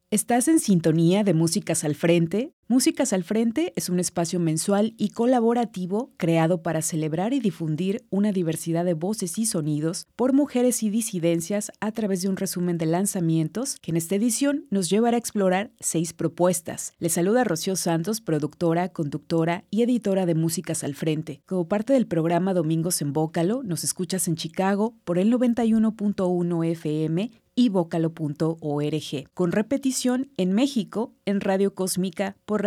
Estás en sintonía de Músicas al Frente. Músicas al Frente es un espacio mensual y colaborativo creado para celebrar y difundir una diversidad de voces y sonidos por mujeres y disidencias a través de un resumen de lanzamientos que en esta edición nos llevará a explorar 6 propuestas. Les saluda Rocío Santos, productora, conductora y editora de Músicas al Frente. Como parte del programa Domingos en Vócalo, nos escuchas en Chicago por el 91.1 FM y vocalo.org, con repetición en México en Radio Cósmica por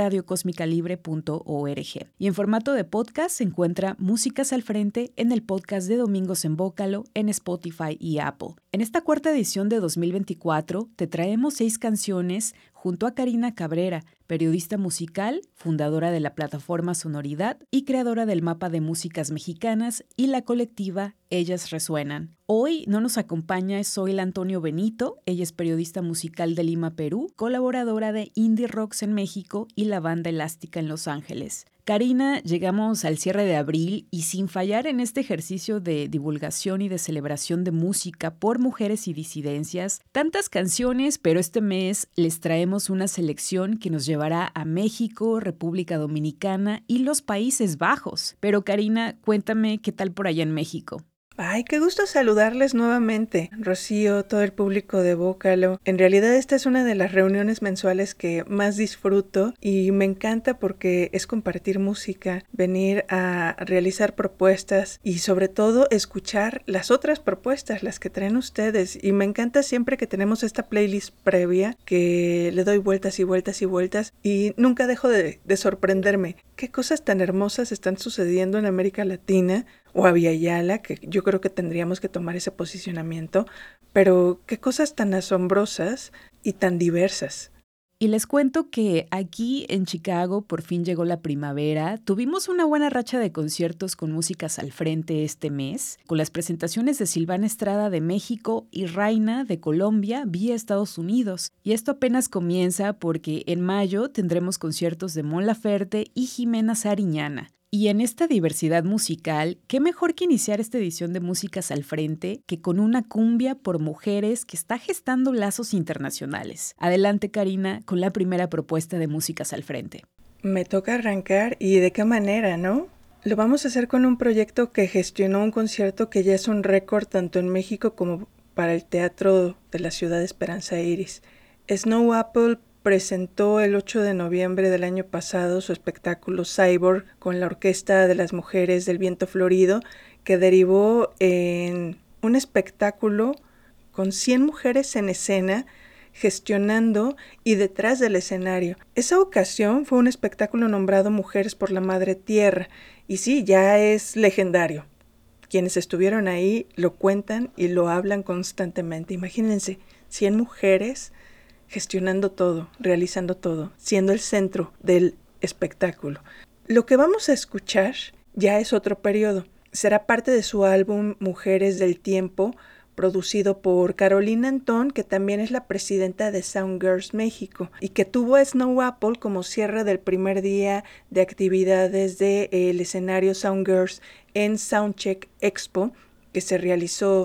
radiocosmicalibre.org. Y en formato de podcast se encuentra Músicas al Frente en el podcast de Domingos en Vócalo en Spotify y Apple. En esta cuarta edición de 2024 te traemos 6 canciones junto a Karina Cabrera, periodista musical, fundadora de la plataforma Sonoridad y creadora del mapa de músicas mexicanas y la colectiva Ellas Resuenan. Hoy no nos acompaña Zoil Antonio Benito, ella es periodista musical de Lima, Perú, colaboradora de Indie Rocks en México y la Banda Elástica en Los Ángeles. Karina, llegamos al cierre de abril y sin fallar en este ejercicio de divulgación y de celebración de música por mujeres y disidencias, tantas canciones, pero este mes les traemos una selección que nos llevará a México, República Dominicana y los Países Bajos. Pero Karina, cuéntame qué tal por allá en México. Ay, qué gusto saludarles nuevamente, Rocío, todo el público de Vócalo. En realidad esta es una de las reuniones mensuales que más disfruto y me encanta porque es compartir música, venir a realizar propuestas y sobre todo escuchar las otras propuestas, las que traen ustedes. Y me encanta siempre que tenemos esta playlist previa que le doy vueltas y vueltas y vueltas y nunca dejo de sorprenderme. ¿Qué cosas tan hermosas están sucediendo en América Latina o a Villayala, que yo creo que tendríamos que tomar ese posicionamiento, pero qué cosas tan asombrosas y tan diversas? Y les cuento que aquí en Chicago por fin llegó la primavera. Tuvimos una buena racha de conciertos con Músicas al Frente este mes, con las presentaciones de Silvana Estrada de México y Raina de Colombia vía Estados Unidos. Y esto apenas comienza porque en mayo tendremos conciertos de Mon Laferte y Jimena Sariñana. Y en esta diversidad musical, ¿qué mejor que iniciar esta edición de Músicas al Frente que con una cumbia por mujeres que está gestando lazos internacionales? Adelante, Karina, con la primera propuesta de Músicas al Frente. Me toca arrancar y de qué manera, ¿no? Lo vamos a hacer con un proyecto que gestionó un concierto que ya es un récord tanto en México como para el Teatro de la Ciudad de Esperanza Iris. Snow Apple presentó el 8 de noviembre del año pasado su espectáculo Cyborg con la Orquesta de las Mujeres del Viento Florido, que derivó en un espectáculo con 100 mujeres en escena, gestionando y detrás del escenario. Esa ocasión fue un espectáculo nombrado Mujeres por la Madre Tierra, y sí, ya es legendario. Quienes estuvieron ahí lo cuentan y lo hablan constantemente. Imagínense, 100 mujeres gestionando todo, realizando todo, siendo el centro del espectáculo. Lo que vamos a escuchar ya es otro periodo. Será parte de su álbum Mujeres del Tiempo, producido por Carolina Antón, que también es la presidenta de Soundgirls México, y que tuvo a Snow Apple como cierre del primer día de actividades del escenario Soundgirls en Soundcheck Expo, que se realizó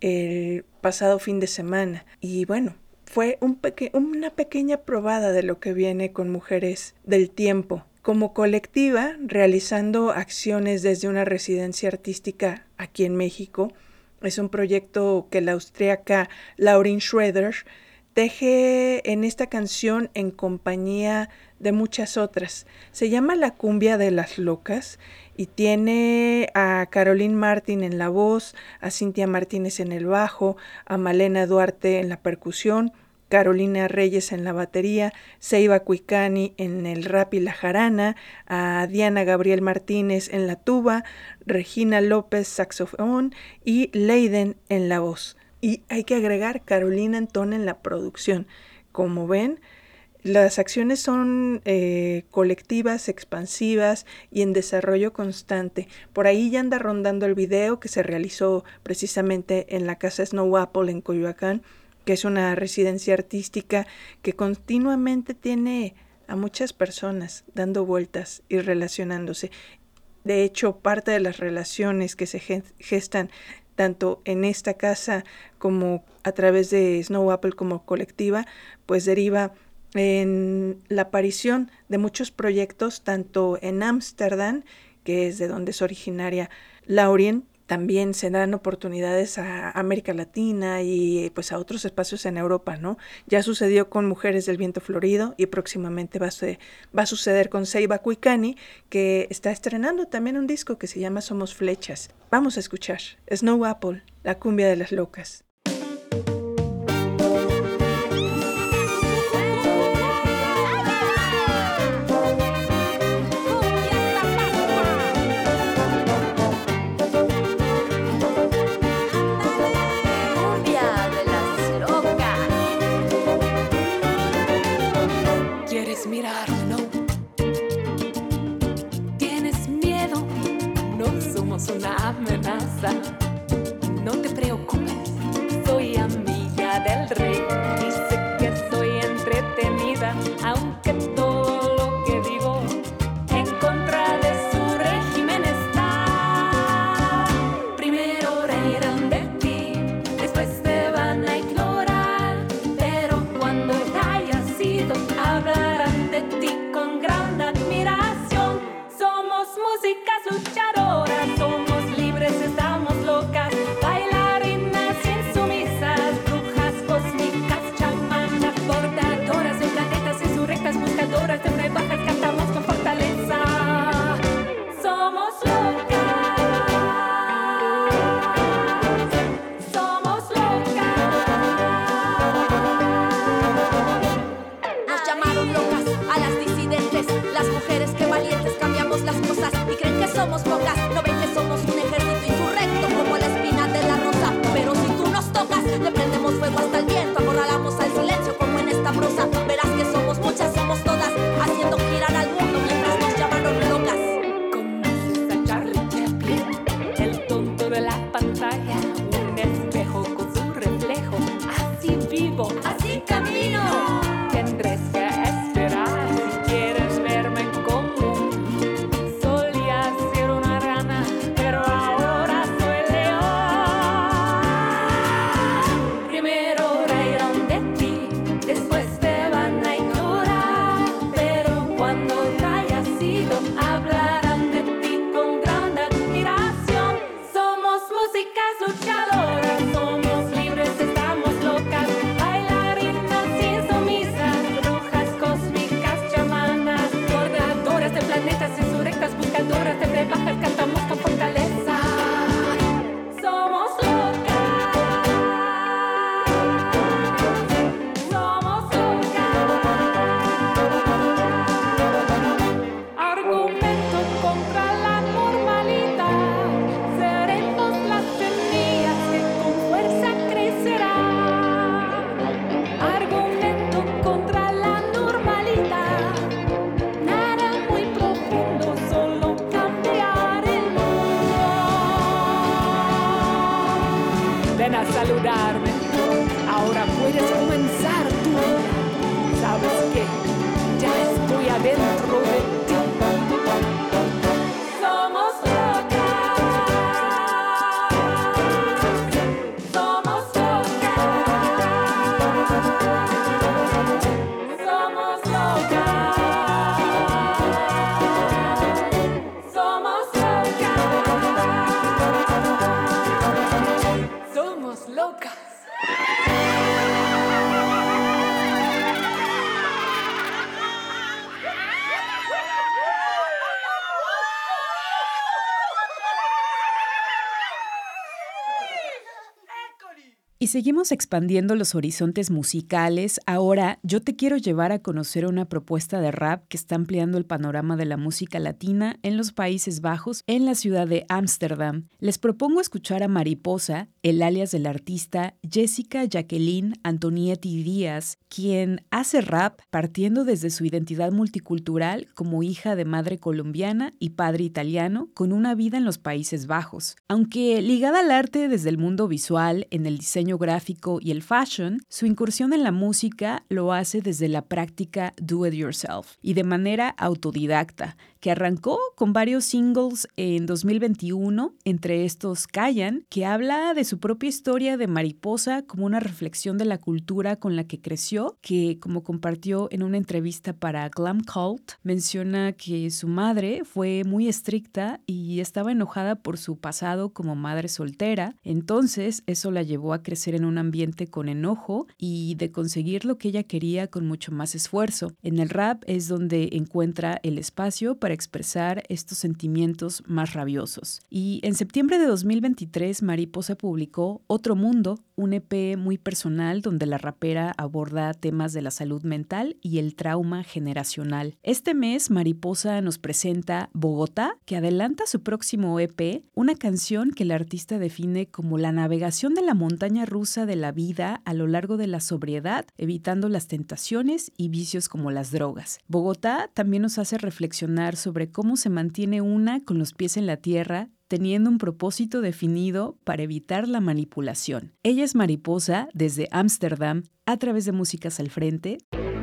el pasado fin de semana. Y bueno, fue una pequeña probada de lo que viene con Mujeres del Tiempo. Como colectiva, realizando acciones desde una residencia artística aquí en México, es un proyecto que la austríaca Laurin Schroeder teje en esta canción en compañía de muchas otras. Se llama La Cumbia de las Locas y tiene a Caroline Martin en la voz, a Cintia Martínez en el bajo, a Malena Duarte en la percusión, Carolina Reyes en la batería, Seiba Cuicani en el rap y la jarana, a Diana Gabriel Martínez en la tuba, Regina López saxofón y Leiden en la voz. Y hay que agregar Carolina Antón en la producción. Como ven, las acciones son colectivas, expansivas y en desarrollo constante. Por ahí ya anda rondando el video que se realizó precisamente en la Casa Snow Apple en Coyoacán, que es una residencia artística que continuamente tiene a muchas personas dando vueltas y relacionándose. De hecho, parte de las relaciones que se gestan tanto en esta casa como a través de Snow Apple como colectiva, pues deriva en la aparición de muchos proyectos, tanto en Ámsterdam, que es de donde es originaria Laurien. También se dan oportunidades a América Latina y pues a otros espacios en Europa, ¿no? Ya sucedió con Mujeres del Viento Florido y próximamente va a suceder con Seiba Kuikani, que está estrenando también un disco que se llama Somos Flechas. Vamos a escuchar Snow Apple, la cumbia de las locas. Una amenaza, no te preocupes, soy amiga del rey y sé que soy entretenida, aunque todo lo que digo en contra de su régimen está. Primero reirán de ti, después te van a ignorar, pero cuando hayas ido hablarán de ti con gran admiración. Somos músicas luchadoras, somos libres, estamos locas, bailarinas insumisas, brujas cósmicas, chamanas, portadoras de planetas insurrectas, buscadoras de rebajas, cantamos con fortaleza. Somos locas, somos locas. Nos llamaron locas a las disidentes, las mujeres que valientes cambiamos las cosas y creen que somos pocas. No ven que somos un ejército insurrecto como la espina de la rosa. Pero si tú nos tocas, le prendemos fuego hasta el viento, acorralamos al silencio como en esta prosa. Verás que somos muchas, somos todas, haciendo girar al mundo mientras nos llamaron locas. ¿Conoces a Charlie Chaplin, el tonto de la pantalla? Un espejo con su reflejo, así vivo, así camino. Tendrás que esperar si quieres verme común. Solía ser una rana, pero ahora soy león. Primero reirán de ti, después te van a ignorar, pero cuando hayas ido hablarán de ti con gran admiración. Somos músicas luchadoras, somos libres, estamos locas, bailarinas insumisas, brujas cósmicas, chamanas, bordadoras de planetas insurrectas, buscadoras de rebajas, cantamos con fortaleza. Somos locas, somos locas. Argumento contra la normalidad, seremos las semillas que con fuerza crecerán. Argumento contra la normalidad, nada muy profundo, solo cambiar el mundo. Ven a saludarme, ahora puedes comenzar tu vida. ¿Sabes qué? Ya estoy adentro de ti. Somos locas, somos locas, somos locas, somos locas, somos locas. Y seguimos expandiendo los horizontes musicales. Ahora yo te quiero llevar a conocer una propuesta de rap que está ampliando el panorama de la música latina en los Países Bajos, en la ciudad de Ámsterdam. Les propongo escuchar a Mariposa, el alias del artista Jessica Jacqueline Antonietti Díaz, quien hace rap partiendo desde su identidad multicultural como hija de madre colombiana y padre italiano con una vida en los Países Bajos. Aunque ligada al arte desde el mundo visual, en el diseño gráfico y el fashion, su incursión en la música lo hace desde la práctica do it yourself y de manera autodidacta, que arrancó con varios singles en 2021, entre estos Callan, que habla de su propia historia de mariposa como una reflexión de la cultura con la que creció, que como compartió en una entrevista para Glam Cult, menciona que su madre fue muy estricta y estaba enojada por su pasado como madre soltera, entonces eso la llevó a crecer en un ambiente con enojo y de conseguir lo que ella quería con mucho más esfuerzo. En el rap es donde encuentra el espacio para expresar estos sentimientos más rabiosos. Y en septiembre de 2023, Mariposa publicó Otro Mundo, un EP muy personal donde la rapera aborda temas de la salud mental y el trauma generacional. Este mes, Mariposa nos presenta Bogotá, que adelanta su próximo EP, una canción que el artista define como la navegación de la montaña rusa de la vida a lo largo de la sobriedad, evitando las tentaciones y vicios como las drogas. Bogotá también nos hace reflexionar sobre cómo se mantiene una con los pies en la tierra, teniendo un propósito definido para evitar la manipulación. Ella es Mariposa desde Ámsterdam a través de Músicas al Frente.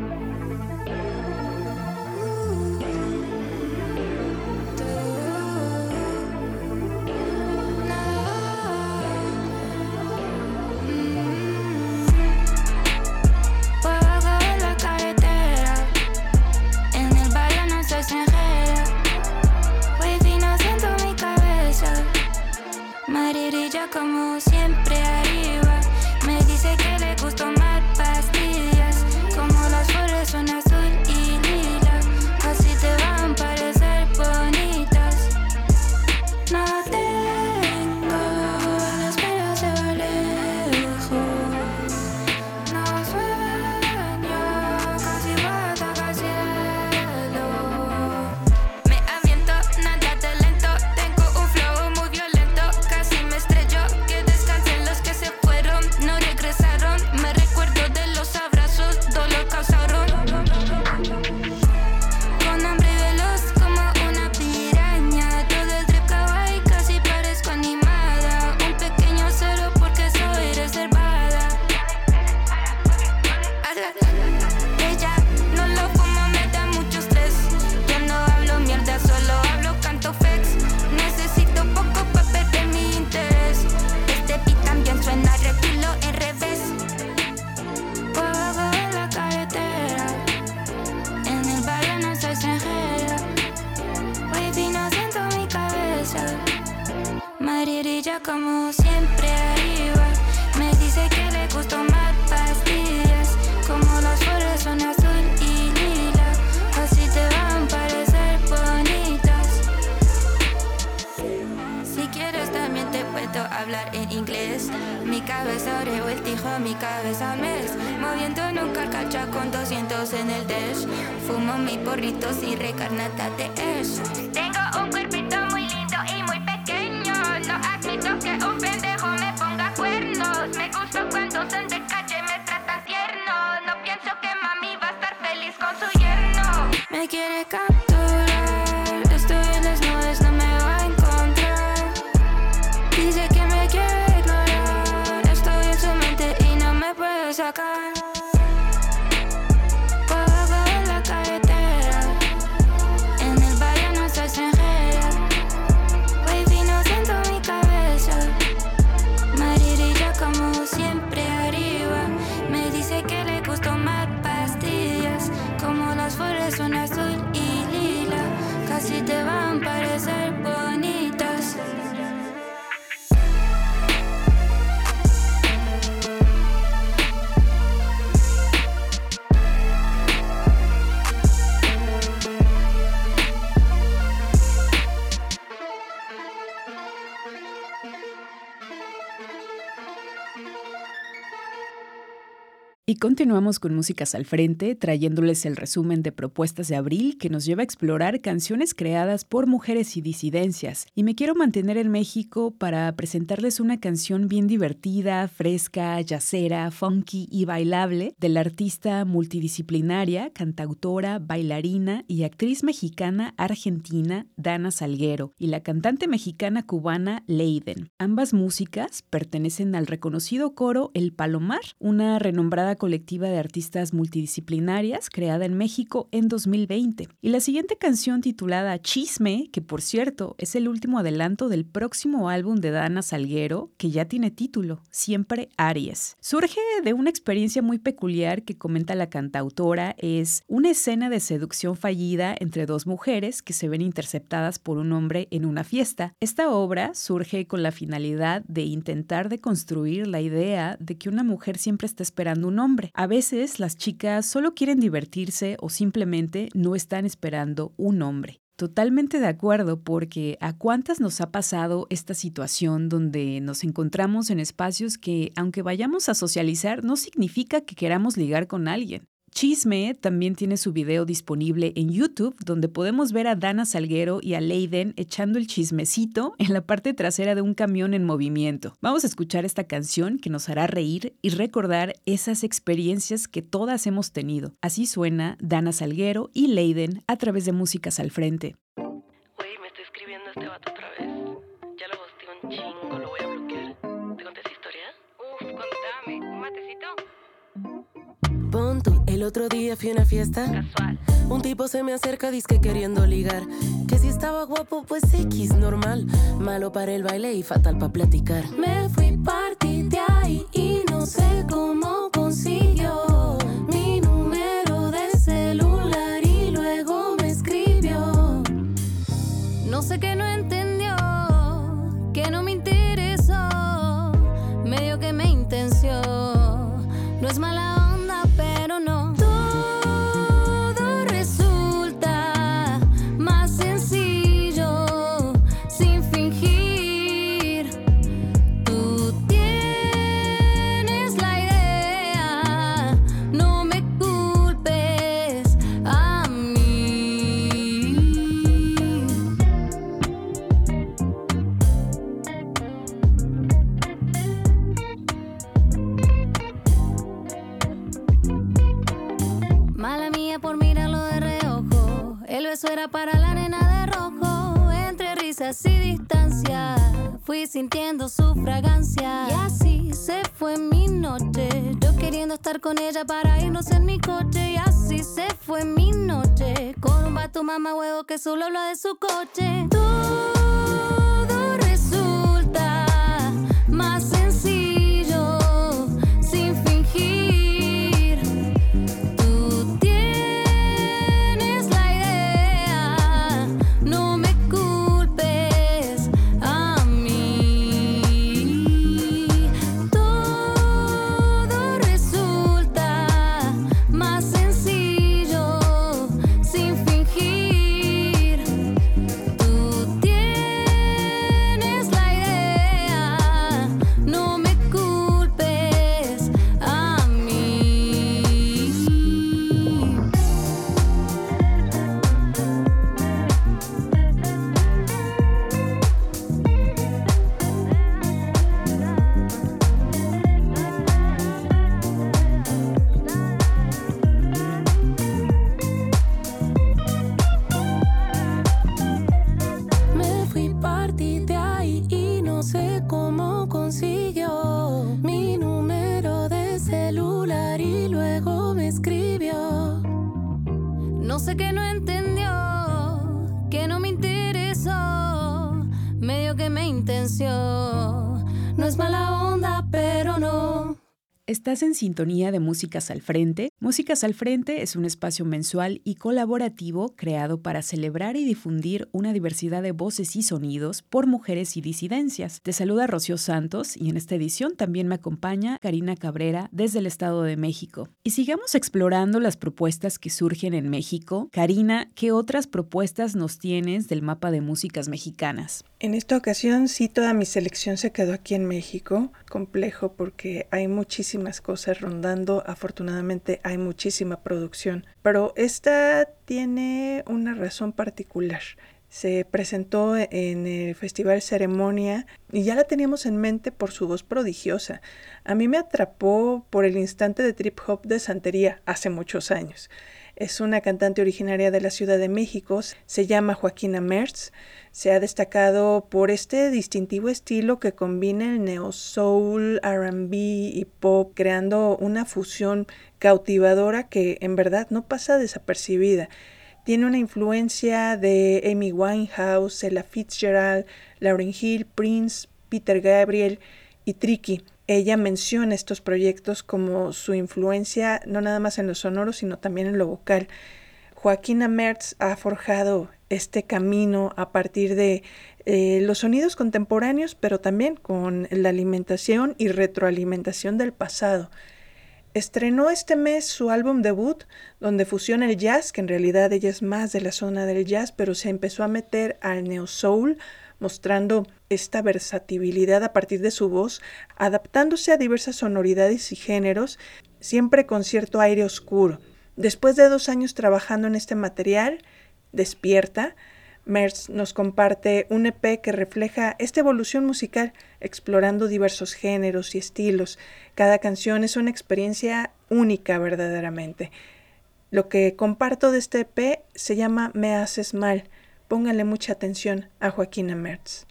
Como siempre arriba, me dice que le gusto más pastillas, como las flores son azul y lila, así te van a parecer bonitas. No tengo la esperanza lejos, no sueño, casi baja al cielo. Me aviento, nada de lento, tengo un flow muy violento, casi me estrello, que descansen los que se fueron, no regresaron, me recuerdo de los abrazos, dolor causaron. Con hambre veloz como una piraña, todo el trip kawaii, casi parezco animada, un pequeño cero porque soy reservada. Ella no lo fumo, me da mucho estrés, yo no hablo mierda, solo hablo canto flex, necesito poco para perder mi interés, este beat también suena retilo en revés. Fuego en la carretera, en el barrio no soy extranjera, wavy no siento mi cabeza, maririlla como siempre arriba, me dice que le gustó más pastillas, como las flores son azul y lila, así te van a parecer bonitas. Si quieres también te puedo hablar en inglés, mi cabeza revoltijo, mi cabeza mes, moviendo en un carcacha con 200 en el dash, fumo mi porrito sin recarnata de ash. Tengo un cuerpito muy lindo y muy pequeño, no admito que un pendejo me ponga cuernos, me gusta cuando son de calle, me tratan tierno, no pienso que mami va a estar feliz con su yerno. Me quiere capturar, estoy en las nubes, no me va a encontrar, dice que me quiere ignorar, estoy en su mente y no me puedo sacar. Fuego en la carretera, en el barrio no soy extranjera, wavy no siento mi cabeza, maririlla como siempre arriba, me dice que le gustó más pastillas, como las flores son azul y lila, casi te van a parecer bonitas. Y continuamos con Músicas al Frente, trayéndoles el resumen de propuestas de abril que nos lleva a explorar canciones creadas por mujeres y disidencias. Y me quiero mantener en México para presentarles una canción bien divertida, fresca, jazzera, funky y bailable de la artista multidisciplinaria, cantautora, bailarina y actriz mexicana argentina Dana Salguero y la cantante mexicana cubana Leiden. Ambas músicas pertenecen al reconocido coro El Palomar, una renombrada colectiva de artistas multidisciplinarias creada en México en 2020. Y la siguiente canción, titulada Chisme, que por cierto es el último adelanto del próximo álbum de Dana Salguero, que ya tiene título, Siempre Aries. Surge de una experiencia muy peculiar que comenta la cantautora. Es una escena de seducción fallida entre dos mujeres que se ven interceptadas por un hombre en una fiesta. Esta obra surge con la finalidad de intentar deconstruir la idea de que una mujer siempre está esperando un hombre. A veces las chicas solo quieren divertirse o simplemente no están esperando un hombre. Totalmente de acuerdo, porque ¿a cuántas nos ha pasado esta situación donde nos encontramos en espacios que, aunque vayamos a socializar, no significa que queramos ligar con alguien? Chisme también tiene su video disponible en YouTube, donde podemos ver a Dana Salguero y a Leiden echando el chismecito en la parte trasera de un camión en movimiento. Vamos a escuchar esta canción que nos hará reír y recordar esas experiencias que todas hemos tenido. Así suena Dana Salguero y Leiden a través de Músicas al Frente. Güey, me está escribiendo este vato otra vez. Ya lo gosteé un chingo, lo voy a bloquear. ¿Te conté esa historia? Contame, ¿un matecito? Pon tú, el otro día fui a una fiesta. Casual. Un tipo se me acerca, dizque queriendo ligar. Que si estaba guapo, pues X, normal. Malo para el baile y fatal para platicar. Me fui party de ahí y no sé cómo consiguió mi número de celular y luego me escribió. No sé qué no entendió, que no me interesó, medio que me intenció. No es mala onda, pero no. Todo resulta más sencillo sin fingir. Tú tienes la idea, no me culpes a mí. Mala mía por mirarlo de reojo. El beso era para la nena de rojo. Entre risas y distancia fui sintiendo su fragancia. Y así se fue mi noche, yo queriendo estar con ella para irnos en mi coche. Y así se fue mi noche, con un vato mamá huevo que solo habla de su coche. Todo resulta más sencillo sin fingir. Tú tienes la idea, no me culpes a mí. Todo resulta más sencillo sin fingir. Tú tienes la idea, no me culpes a mí. Me fui party de ahí y no sé cómo consiguió mi número de celular y luego me escribió. No sé qué no entendió, que no me interesó, medio que me intenció. No es mala onda, pero no. Estás en sintonía de Músicas al Frente. Músicas al Frente es un espacio mensual y colaborativo creado para celebrar y difundir una diversidad de voces y sonidos por mujeres y disidencias. Te saluda Rocío Santos y en esta edición también me acompaña Karina Cabrera desde el Estado de México. Y sigamos explorando las propuestas que surgen en México. Karina, ¿qué otras propuestas nos tienes del mapa de músicas mexicanas? En esta ocasión sí, toda mi selección se quedó aquí en México. Complejo porque hay muchísimas cosas rondando. Afortunadamente hay muchísima producción. Pero esta tiene una razón particular. Se presentó en el Festival Ceremonia y ya la teníamos en mente por su voz prodigiosa. A mí me atrapó por el instante de trip hop de santería hace muchos años. Es una cantante originaria de la Ciudad de México, se llama Joaquina Mertz. Se ha destacado por este distintivo estilo que combina el neo-soul, R&B y pop, creando una fusión cautivadora que en verdad no pasa desapercibida. Tiene una influencia de Amy Winehouse, Ella Fitzgerald, Lauryn Hill, Prince, Peter Gabriel y Tricky. Ella menciona estos proyectos como su influencia no nada más en lo sonoro, sino también en lo vocal. Joaquina Mertz ha forjado este camino a partir de los sonidos contemporáneos, pero también con la alimentación y retroalimentación del pasado. Estrenó este mes su álbum debut, donde fusiona el jazz, que en realidad ella es más de la zona del jazz, pero se empezó a meter al neo-soul, mostrando esta versatilidad a partir de su voz, adaptándose a diversas sonoridades y géneros, siempre con cierto aire oscuro. Después de 2 años trabajando en este material, Despierta, Mertz nos comparte un EP que refleja esta evolución musical, explorando diversos géneros y estilos. Cada canción es una experiencia única verdaderamente. Lo que comparto de este EP se llama Me Haces Mal. Pónganle mucha atención a Joaquina Mertz.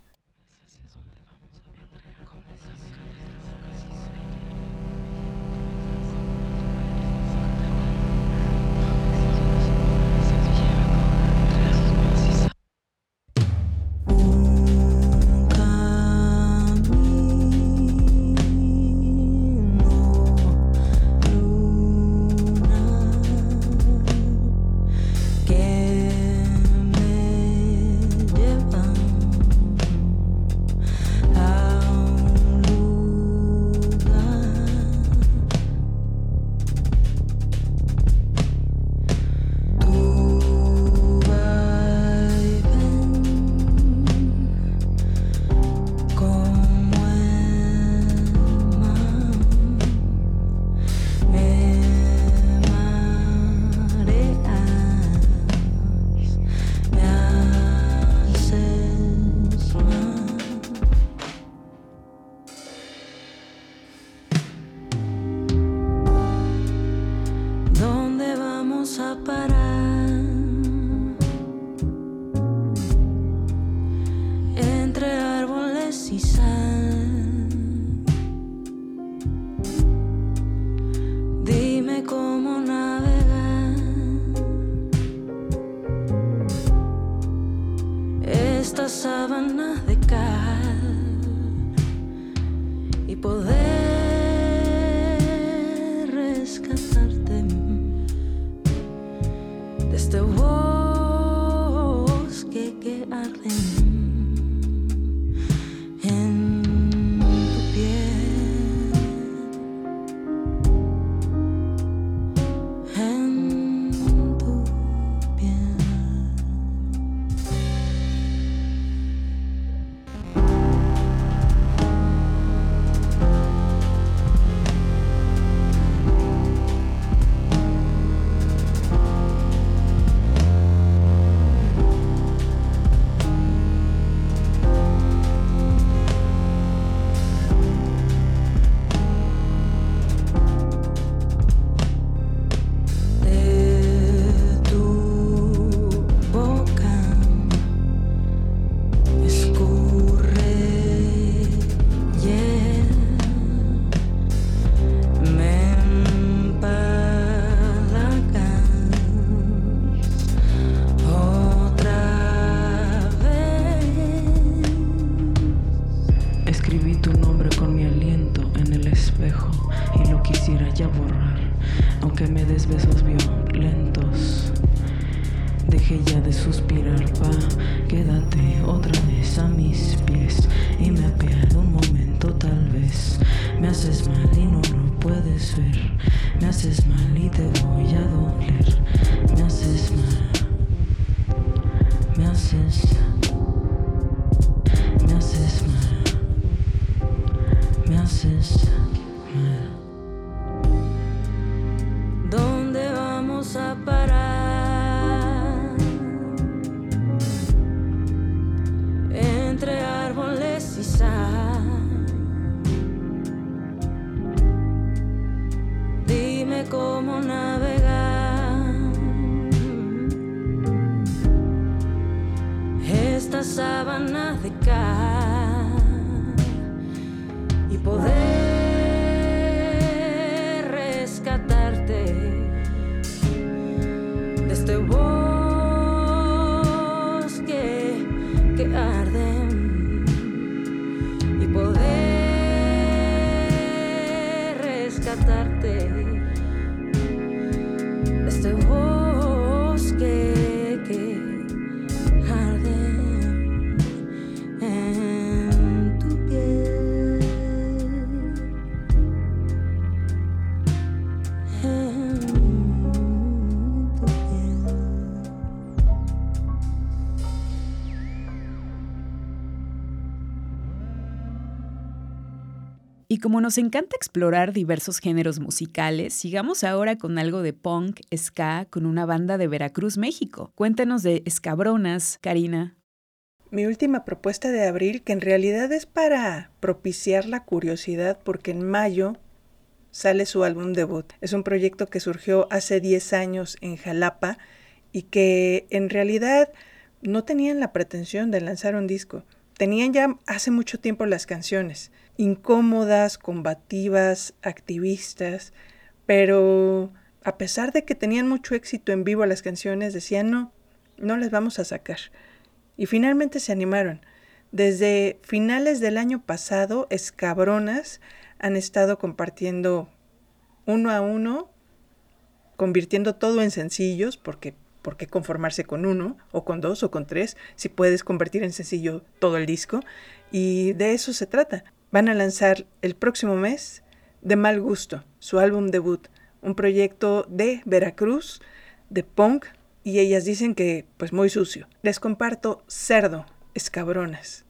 Sábanas de cal y poder rescatarte de este bosque que arde en tu piel, en tu piel. Escribí tu nombre con mi aliento en el espejo y lo quisiera ya borrar, aunque me des besos violentos. Dejé ya de suspirar, quédate otra vez a mis pies y me apiado un momento tal vez. Me haces mal y no lo puedes ver, me haces mal y te voy a doler. Me haces mal, me haces mal. Me haces mal. ¿Dónde vamos a parar? Entre árboles y sal. Dime cómo navegar sábana de cal y poder rescatarte de este bosque que arde y poder rescatarte de este bosque que arde en tu piel, en tu piel. Y como nos encanta explorar diversos géneros musicales, sigamos ahora con algo de punk, ska, con una banda de Veracruz, México. Cuéntanos de Escabronas, Karina. Mi última propuesta de abril, que en realidad es para propiciar la curiosidad, porque en mayo sale su álbum debut. Es un proyecto que surgió hace 10 años en Jalapa y que en realidad no tenían la pretensión de lanzar un disco. Tenían ya hace mucho tiempo las canciones, incómodas, combativas, activistas, pero a pesar de que tenían mucho éxito en vivo las canciones, decían no las vamos a sacar. Y finalmente se animaron. Desde finales del año pasado, Escabronas han estado compartiendo uno a uno, convirtiendo todo en sencillos, porque ¿por qué conformarse con uno, o con dos, o con tres, si puedes convertir en sencillo todo el disco? Y de eso se trata. Van a lanzar el próximo mes De Mal Gusto, su álbum debut, un proyecto de Veracruz, de punk, y ellas dicen que pues muy sucio. Les comparto Cerdo, Escabronas.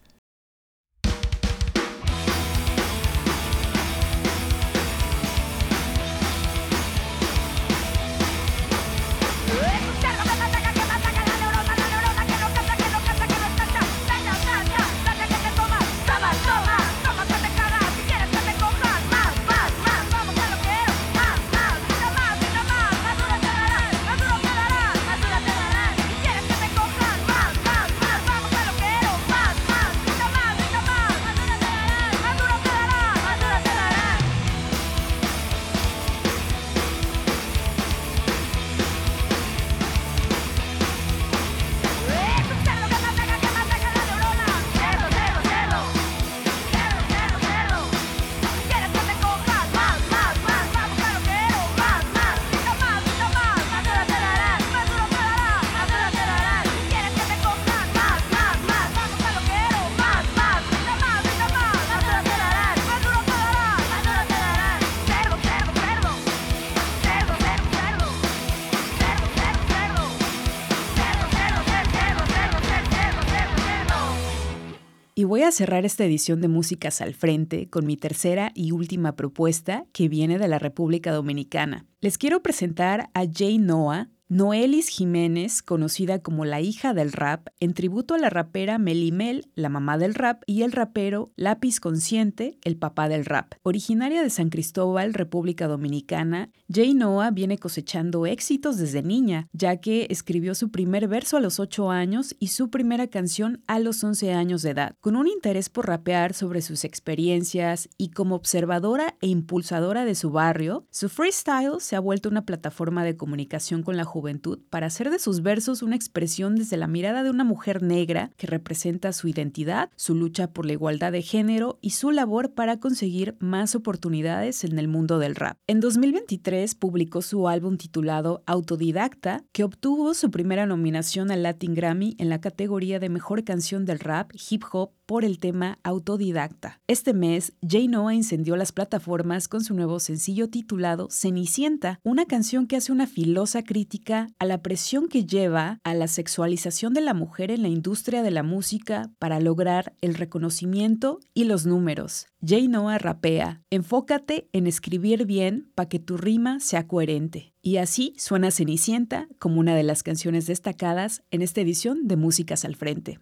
Y voy a cerrar esta edición de Músicas al Frente con mi tercera y última propuesta, que viene de la República Dominicana. Les quiero presentar a Jay Noah, Noelis Jiménez, conocida como la hija del rap, en tributo a la rapera Mely Mel, la mamá del rap, y el rapero Lápiz Consciente, el papá del rap. Originaria de San Cristóbal, República Dominicana, Jay Noah viene cosechando éxitos desde niña, ya que escribió su primer verso a los 8 años y su primera canción a los 11 años de edad. Con un interés por rapear sobre sus experiencias y como observadora e impulsadora de su barrio, su freestyle se ha vuelto una plataforma de comunicación con la juventud para hacer de sus versos una expresión desde la mirada de una mujer negra que representa su identidad, su lucha por la igualdad de género y su labor para conseguir más oportunidades en el mundo del rap. En 2023 publicó su álbum titulado Autodidacta, que obtuvo su primera nominación al Latin Grammy en la categoría de Mejor Canción del Rap Hip Hop por el tema Autodidacta. Este mes, Jay Noah incendió las plataformas con su nuevo sencillo titulado Cenicienta, una canción que hace una filosa crítica a la presión que lleva a la sexualización de la mujer en la industria de la música para lograr el reconocimiento y los números. Jay Noah rapea: enfócate en escribir bien para que tu rima sea coherente. Y así suena Cenicienta como una de las canciones destacadas en esta edición de Músicas al Frente.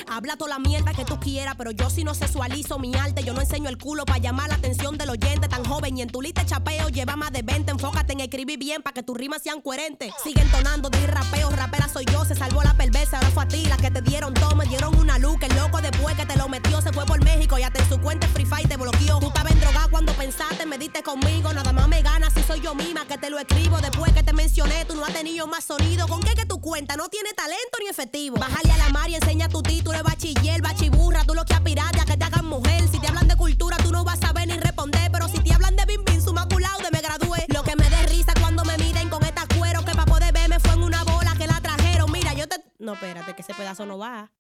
Habla toda la mierda que tú quieras, pero yo sí no sexualizo mi arte. Yo no enseño el culo para llamar la atención del oyente tan joven. Y en tu lista de chapeo lleva más de 20. Enfócate en escribir bien para que tus rimas sean coherentes. Sigue entonando de rapeo, rapera soy yo. Se salvó la perversa, ahora fue a ti. Las que te dieron todo, me dieron una luz. Que el loco después que te lo metió se fue por México. Y hasta en su cuenta Free Fire te bloqueó. Tú estabas en droga cuando pensaste, me diste conmigo. Nada más me ganas si soy yo misma que te lo escribo. Después que te mencioné, tú no has tenido más sonido. ¿Con qué que tu cuenta no tiene talento ni efectivo? Bájale a la mar y enseña tu título de bachiller, bachiburra. Tú lo que aspiraste a que te hagan mujer. Si te hablan de cultura, tú no vas a saber ni responder. Pero si te hablan de bim bim, su maculado de me gradué. Lo que me dé risa cuando me miren con esta cuero. Que pa' poder verme fue en una bola que la trajeron. Mira, yo te... No, espérate, que ese pedazo no va.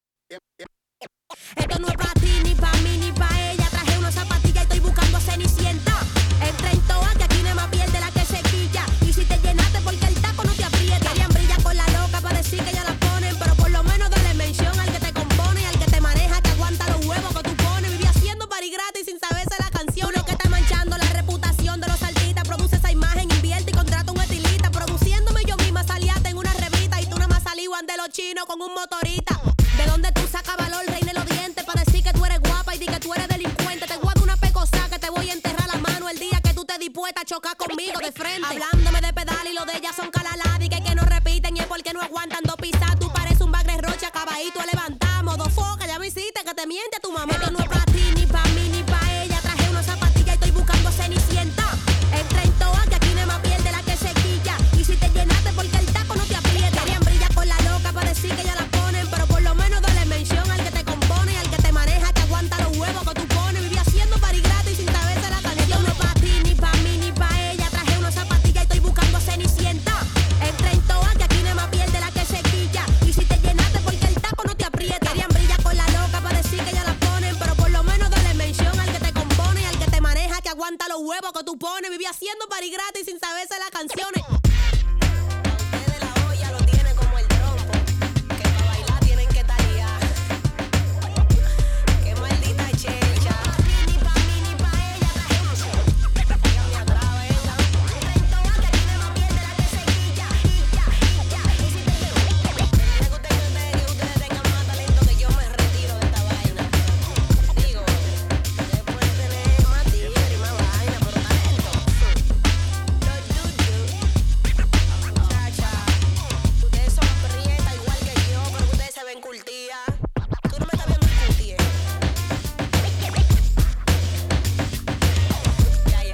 Esto no es pa' ti, ni pa' mí, ni pa' ella. Traje una zapatilla y estoy buscando a Cenicienta. Entra en toa, que aquí no hay más piel de la que se quilla. Y si te llenaste porque el taco no te aprieta. Querían brillar con la loca para decir que ya la ponen. Pero por lo menos dale mención al que te compone y al que te maneja, que aguanta los huevos que tú pones. Viví haciendo party gratis sin saberse la canción. Uno que está manchando la reputación de los artistas. Produce esa imagen, invierte y contrata un estilista. Produciéndome yo misma salíate en una revista. Y tú nada más salí de los chinos con un motorista. ¿De dónde tú sacas valor, reina, los dientes? Para decir que tú eres guapa y di que tú eres delincuente. Te guardo una pecosa que te voy a enterrar la mano el día que tú te dispuesta a chocar conmigo de frente. Hablándome de pedal y lo de ellas son calaladas. Y que no repiten y es porque no aguantan dos pisadas. Tú pareces un bagre roche acabadito levantamos. Dos focas, ya me hiciste que te miente tu mamá. Esto no es pa' ti, ni pa' mí, ni pa' ella. Traje una zapatilla y estoy buscando Cenicienta. Entra en toa, que aquí no hay más piel de la que se quilla. Y si te llenaste porque el taco no te aprieta. Querían brillar con la loca para decir que ya la ponen. Pero por lo menos dale mención al que te compone y al que te maneja, que aguanta los huevos que tú pones. Viví haciendo party gratis sin saberse la canción. No es pa' ti, ni pa' mí, ni pa' ella. Traje una zapatilla y estoy buscando a Cenicienta. Entra en toa, que aquí no hay más piel de la que se quilla. Y si te llenaste porque el taco no te aprieta. Querían brillar con la loca para decir que ya la ponen. Pero por lo menos dale mención al que te compone y al que te maneja, que aguanta los huevos que tú pones. Viví haciendo party gratis sin saberse las canciones. Ustedes la olla lo tienen como el trompo. Que para bailar tienen que taliar. Qué maldita checha. Ni pa' mí, ni pa' ella. Ella me atraba, ella. En toda que tiene más piel de la que se quilla. Y si te que ustedes tengan más talento que yo me retiro de esta vaina. Digo, ustedes pueden tener más tigre y más vaina, pero talento. Chacha, ustedes son prietas igual que yo, pero ustedes se ven curtidas. Tú no me estás viendo curtida. Ya.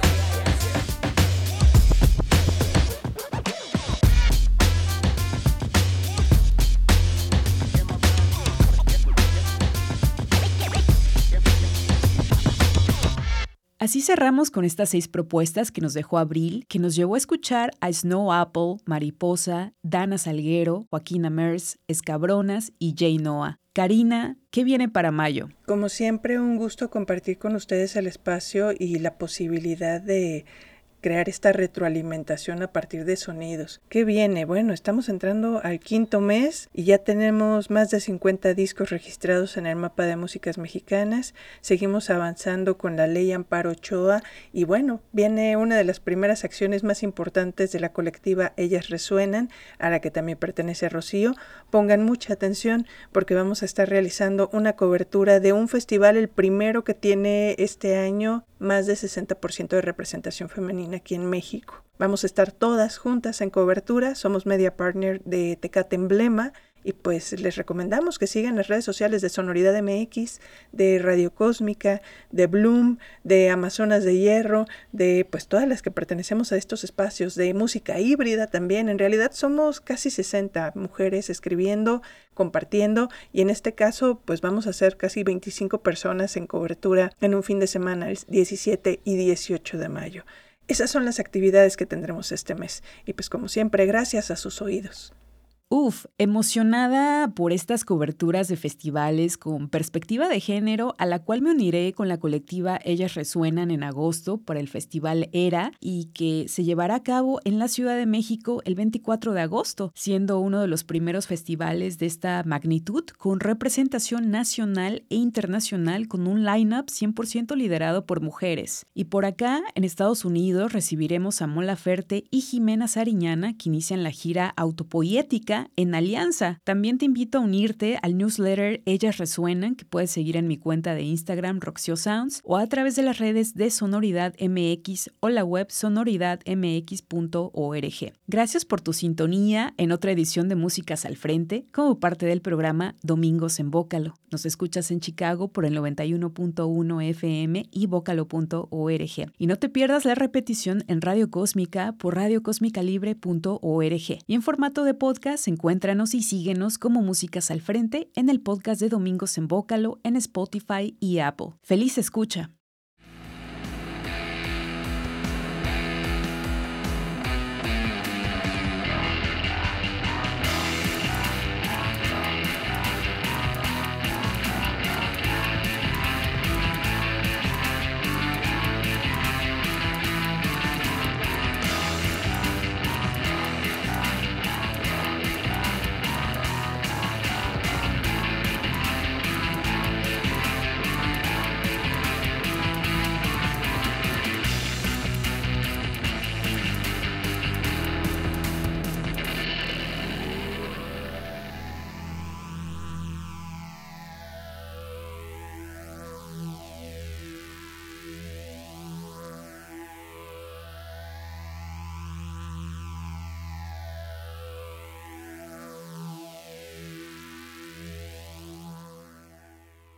Así cerramos con estas 6 propuestas que nos dejó Abril, que nos llevó a escuchar a Snow Apple, Mariposa, Dana Salguero, Joaquina Mers, Escabronas y Jay Noah. Karina, ¿qué viene para mayo? Como siempre, un gusto compartir con ustedes el espacio y la posibilidad de crear esta retroalimentación a partir de sonidos. ¿Qué viene? Bueno, estamos entrando al 5º mes y ya tenemos más de 50 discos registrados en el mapa de músicas mexicanas. Seguimos avanzando con la ley Amparo Ochoa y bueno, viene una de las primeras acciones más importantes de la colectiva Ellas Resuenan, a la que también pertenece Rocío. Pongan mucha atención porque vamos a estar realizando una cobertura de un festival, el primero que tiene este año más de 60% de representación femenina aquí en México. Vamos a estar todas juntas en cobertura, somos media partner de Tecate Emblema y pues les recomendamos que sigan las redes sociales de Sonoridad MX, de Radio Cósmica, de Bloom, de Amazonas de Hierro, de pues todas las que pertenecemos a estos espacios, de música híbrida también. En realidad somos casi 60 mujeres escribiendo, compartiendo y en este caso pues vamos a ser casi 25 personas en cobertura en un fin de semana, el 17 y 18 de mayo. Esas son las actividades que tendremos este mes y pues como siempre gracias a sus oídos. Emocionada por estas coberturas de festivales con perspectiva de género, a la cual me uniré con la colectiva Ellas Resuenan en agosto para el Festival Era y que se llevará a cabo en la Ciudad de México el 24 de agosto, siendo uno de los primeros festivales de esta magnitud con representación nacional e internacional con un line-up 100% liderado por mujeres. Y por acá, en Estados Unidos, recibiremos a Mon Laferte y Jimena Sariñana, que inician la gira autopoética Cósmica en Alianza. También te invito a unirte al newsletter Ellas Resuenan, que puedes seguir en mi cuenta de Instagram Roxio Sounds o a través de las redes de Sonoridad MX o la web sonoridadmx.org. Gracias por tu sintonía en otra edición de Músicas al Frente como parte del programa Domingos en Vócalo. Nos escuchas en Chicago por el 91.1 FM y vocalo.org. Y no te pierdas la repetición en Radio Cósmica por radiocosmicalibre.org. Y en formato de podcast, encuéntranos y síguenos como Músicas al Frente en el podcast de Domingos en Vócalo en Spotify y Apple. ¡Feliz escucha!